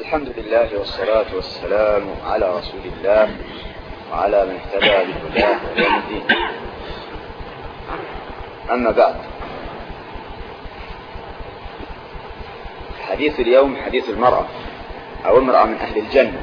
الحمد لله والصلاة والسلام على رسول الله وعلى من اهتدى بهداه إلى يوم الدين. أما بعد، حديث اليوم حديث المرأة أو امرأة من أهل الجنة،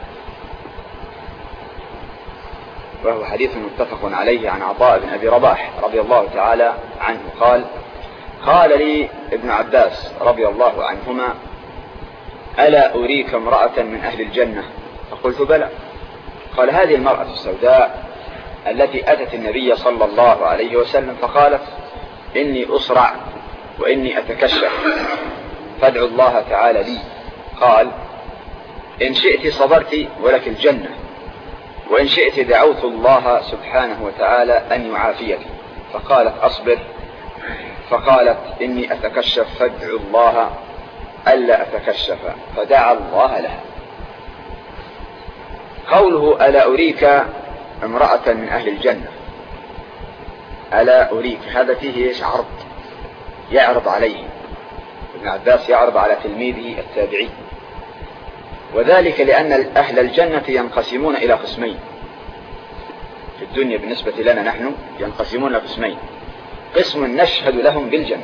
وهو حديث متفق عليه عن عطاء بن أبي رباح رضي الله تعالى عنه قال لي ابن عباس رضي الله عنهما: ألا أريك امرأة من أهل الجنة؟ فقلت: بلى. قال: هذه المرأة السوداء التي أتت النبي صلى الله عليه وسلم فقالت: إني أصرع وإني أتكشف فادعوا الله تعالى لي. قال: إن شئت صبرت ولك الجنة، وإن شئت دعوت الله سبحانه وتعالى أن يعافيك. فقالت: أصبر. فقالت: إني أتكشف فادعوا الله ألا أتكشف، فدعا الله لها. قوله ألا أريك امرأة من أهل الجنة، ألا أريك، هذا فيه عرض، يعرض عليه ابن عباس، يعرض على تلميذه التابعي، وذلك لأن أهل الجنة ينقسمون إلى قسمين في الدنيا. بالنسبة لنا نحن ينقسمون إلى قسمين: قسم نشهد لهم بالجنة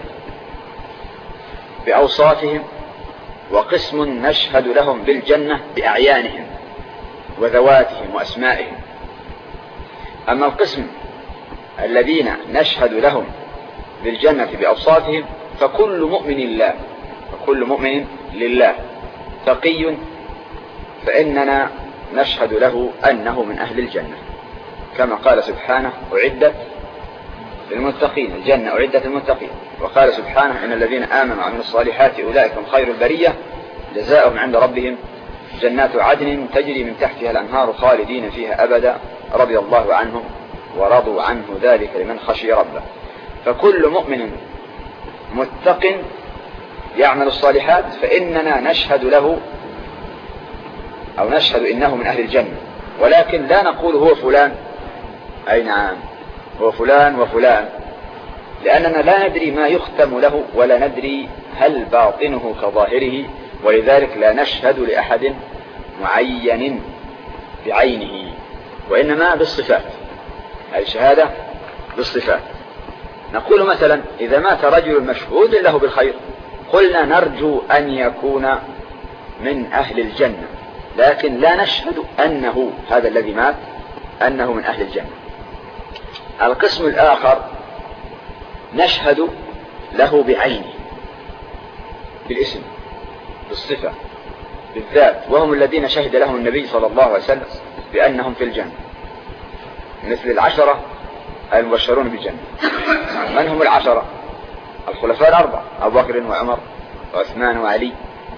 بأوصافهم، وقسم نشهد لهم بالجنة بأعيانهم وذواتهم وأسمائهم. أما القسم الذين نشهد لهم بالجنة بأوصافهم فكل مؤمن لله تقي فإننا نشهد له أنه من أهل الجنة، كما قال سبحانه: أعدت للمتقين، الجنة أعدت للمتقين. وقال سبحانه: إن الذين آمنوا وعملوا الصالحات أولئك هم خير البرية جزاؤهم عند ربهم جنات عدن تجري من تحتها الأنهار خالدين فيها أبدا رضي الله عنهم ورضوا عنه ذلك لمن خشي ربه. فكل مؤمن متق يعمل الصالحات فإننا نشهد له أو نشهد إنه من أهل الجنة، ولكن لا نقول هو فلان، أي نعم هو فلان وفلان، لأننا لا ندري ما يختم له ولا ندري هل باطنه كظاهره، ولذلك لا نشهد لأحد معين بعينه، وإنما بالصفات، الشهادة بالصفات. نقول مثلا: إذا مات رجل مشهود له بالخير قلنا نرجو أن يكون من أهل الجنة، لكن لا نشهد أنه هذا الذي مات أنه من أهل الجنة. القسم الآخر نشهد له بعينه، بالاسم، بالصفة، بالذات، وهم الذين شهد لهم النبي صلى الله عليه وسلم بأنهم في الجنة، مثل العشرة المبشرون بالجنة. من هم العشرة؟ الخلفاء الأربعة: أبو بكر وعمر وعثمان وعلي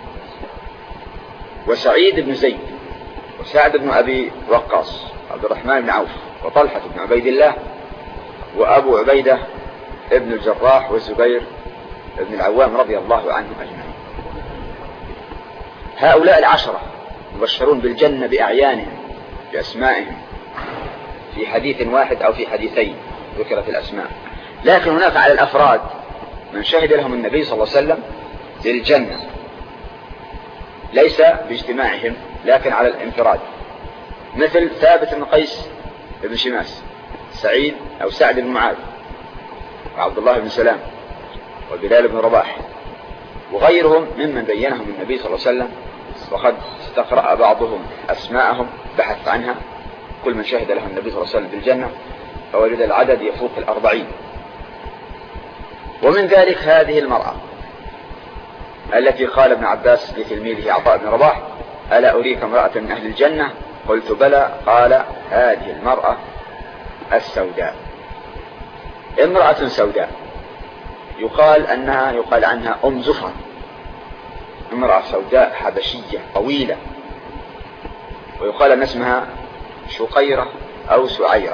وسعيد بن زيد وسعد بن أبي وقاص عبد الرحمن بن عوف وطلحة بن عبيد الله وأبو عبيدة ابن الجراح والزبير ابن العوام رضي الله عنهم أجمعين. هؤلاء العشرة مبشرون بالجنة بأعيانهم بأسمائهم، في حديث واحد أو في حديثين ذكرت الأسماء. لكن هناك على الأفراد من شهد لهم النبي صلى الله عليه وسلم بالجنة، ليس باجتماعهم لكن على الانفراد، مثل ثابت بن قيس بن شماس، سعيد أو سعد بن معاذ، وعبد الله بن سلام، وبلال بن رباح، وغيرهم ممن بينهم النبي صلى الله عليه وسلم، وقد استقرأ بعضهم أسماءهم، بحث عنها، كل من شهد لهم النبي صلى الله عليه وسلم بالجنة فوجد العدد يفوق 40. ومن ذلك هذه المرأة التي قال ابن عباس لتلميذه عطاء بن رباح: ألا أريك امرأة من أهل الجنة؟ قلت: بلى. قال: هذه المرأة السوداء، امرأة سوداء يقال عنها أم زفر، امرأة سوداء حبشية طويلة، ويقال أن اسمها شقيرة أو سعيرة،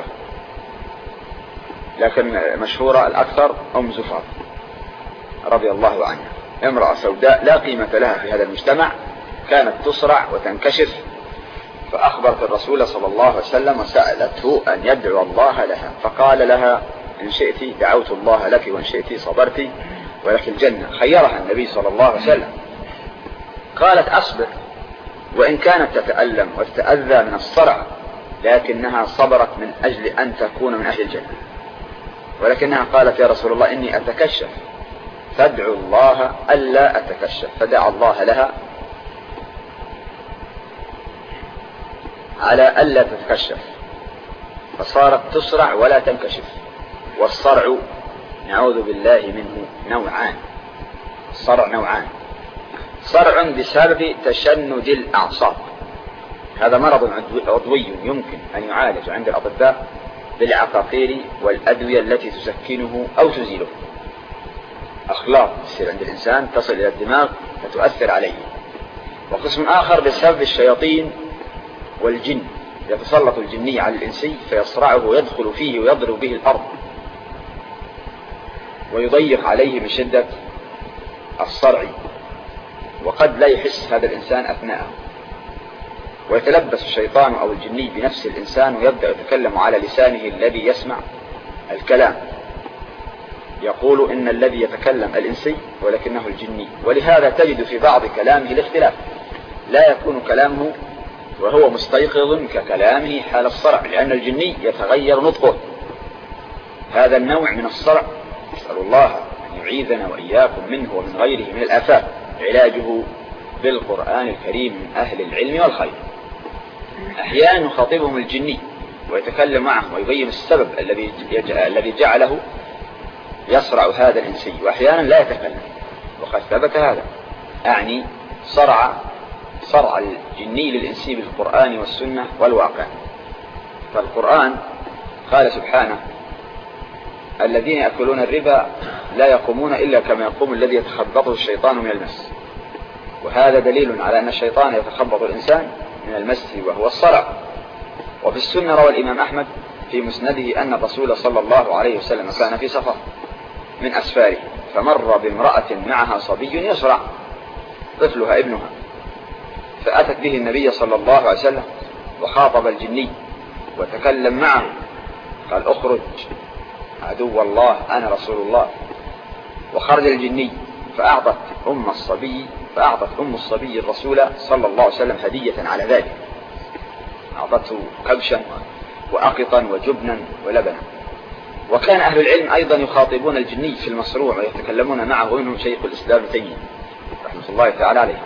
لكن مشهورة الأكثر أم زفر رضي الله عنها. امرأة سوداء لا قيمة لها في هذا المجتمع، كانت تصرع وتنكشف، فأخبرت الرسول صلى الله عليه وسلم وسألته أن يدعو الله لها، فقال لها: إن شئت دعوت الله لك، وإن شئت صبرت ولك الجنة. خيرها النبي صلى الله عليه وسلم. قالت: أصبر. وإن كانت تتألم وتتأذى من الصرع لكنها صبرت من أجل أن تكون من أهل الجنة، ولكنها قالت يا رسول الله إني أتكشف، فادعو الله ألا أتكشف، فدعا الله لها على ألا تتكشف، فصارت تصرع ولا تنكشف. والصرع نعوذ بالله منه نوعان، الصرع نوعان، صرع بسبب تشنج الأعصاب، هذا مرض عضوي يمكن أن يعالج عند الأطباء بالعقاقير والأدوية التي تسكنه أو تزيله، أخلاق تصير عند الإنسان تصل إلى الدماغ فتؤثر عليه. وقسم آخر بسبب الشياطين والجن، يتسلط الجني على الإنسي فيصرعه ويدخل فيه ويضرب به الأرض ويضيق عليه من شدة الصرع، وقد لا يحس هذا الإنسان أثناءه، ويتلبس الشيطان أو الجني بنفس الإنسان ويبدأ يتكلم على لسانه الذي يسمع الكلام، يقول إن الذي يتكلم الإنسي ولكنه الجني. ولهذا تجد في بعض كلامه الاختلاف، لا يكون كلامه وهو مستيقظ ككلامه حال الصرع، لأن الجني يتغير نطقه. هذا النوع من الصرع نسأل الله أن يعيذنا وإياكم منه ومن غيره من الآفات، علاجه بالقرآن الكريم من أهل العلم والخير. أحيانا يخاطبهم الجني ويتكلم معهم ويبين السبب الذي جعله يصرع هذا الإنسي، وأحيانا لا يتكلم، وقد ثبت هذا، أعني صرع الجني للإنسي بالقرآن والسنة والواقع. فالقرآن قال سبحانه الذين يأكلون الربا لا يقومون إلا كما يقوم الذي يتخبطه الشيطان من المس، وهذا دليل على أن الشيطان يتخبط الإنسان من المس وهو الصرع. وفي السنة روى الإمام أحمد في مسنده أن الرسول صلى الله عليه وسلم كان في سفر من أسفاره فمر بامرأة معها صبي يصرع، طفلها ابنها، فأتت به النبي صلى الله عليه وسلم وخاطب الجني وتكلم معه، قال اخرج عدو الله أنا رسول الله. وخرج الجني فأعطت أم الصبي الرسول صلى الله عليه وسلم هدية على ذلك، أعطته كبشا وأقطا وجبنا ولبنا. وكان أهل العلم أيضا يخاطبون الجني في المصروع ويتكلمون معه، ومنهم شيخ الإسلام ابن تيمية رحمة الله تعالى عليه.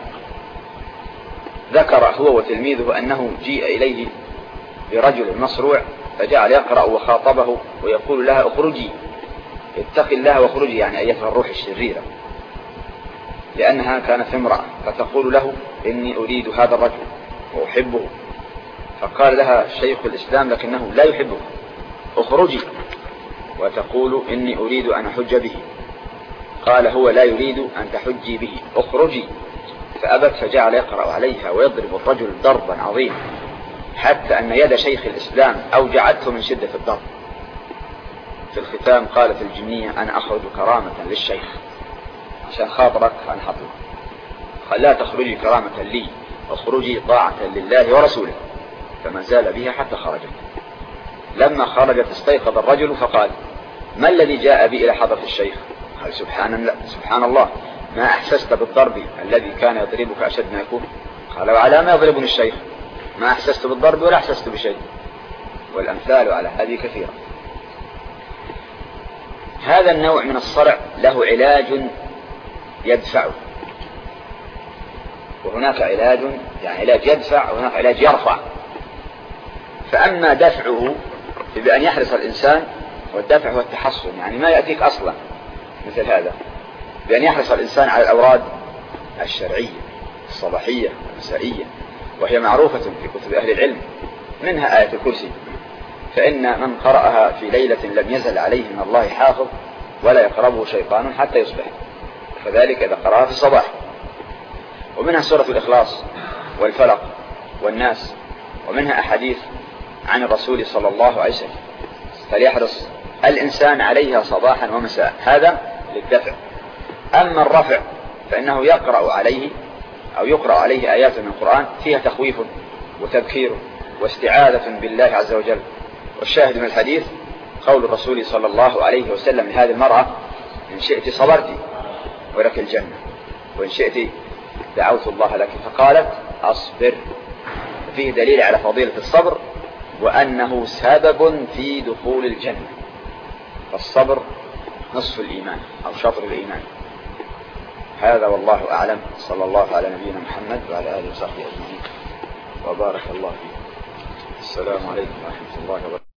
ذكر هو وتلميذه أنه جيء إليه برجل مصروع فجعل يقرأ وخاطبه ويقول لها اخرجي اتق الله واخرجي، يعني أيتها الروح الشريرة، لأنها كانت امرأة، فتقول له إني أريد هذا الرجل وأحبه، فقال لها شيخ الإسلام لكنه لا يحبه اخرجي، وتقول إني أريد أن أحج به، قال هو لا يريد أن تحجي به اخرجي، فأبت، فجعل يقرأ عليها ويضرب الرجل ضربا عظيما حتى أن يد شيخ الإسلام أوجعته من شدة الضرب. في الختام قالت الجنية أنا أخرج كرامة للشيخ عشان خاطرك عن حطلك، قال لا تخرجي كرامة لي، اخرجي طاعة لله ورسوله، فما زال بها حتى خرجت. لما خرجت استيقظ الرجل فقال ما الذي جاء بي إلى حضرة الشيخ؟ قال سبحان الله ما أحسست بالضرب الذي كان يضربك أشد ما يكون؟ قال وعلى ما يضربني الشيخ؟ ما أحسست بالضرب ولا أحسست بشيء. والأمثال على هذه كثيرة. هذا النوع من الصرع له علاج يدفعه، وهناك علاج يعني علاج يدفع وهناك علاج يرفع. فأما دفعه بأن يحرص الإنسان، والدفع هو التحصن، يعني ما يأتيك أصلا مثل هذا، بأن يحرص الإنسان على الأوراد الشرعية الصباحية والمسائية، وهي معروفة في كتب أهل العلم، منها آية الكرسي، فإن من قرأها في ليلة لم يزل عليه من الله حافظ ولا يقربه شيطان حتى يصبح، فذلك إذا قرأها في الصباح. ومنها سورة الإخلاص والفلق والناس، ومنها أحاديث عن الرسول صلى الله عليه وسلم، فليحرص الإنسان عليها صباحا ومساء، هذا للدفع. أما الرفع فإنه يقرأ عليه آيات من القرآن فيها تخويف وتذكير واستعاذة بالله عز وجل. والشاهد من الحديث قول الرسول صلى الله عليه وسلم لهذه المرأة إن شئت صبرت ولك الجنة، وإن شئت دعوت الله لك، فقالت أصبر. فيه دليل على فضيلة الصبر وأنه سبب في دخول الجنة. فالصبر نصف الإيمان أو شطر الإيمان. هذا والله أعلم. صلى الله على نبينا محمد وعلى آله وصحبه أجمعين وبارك الله فيه. السلام عليكم ورحمة الله وبركاته.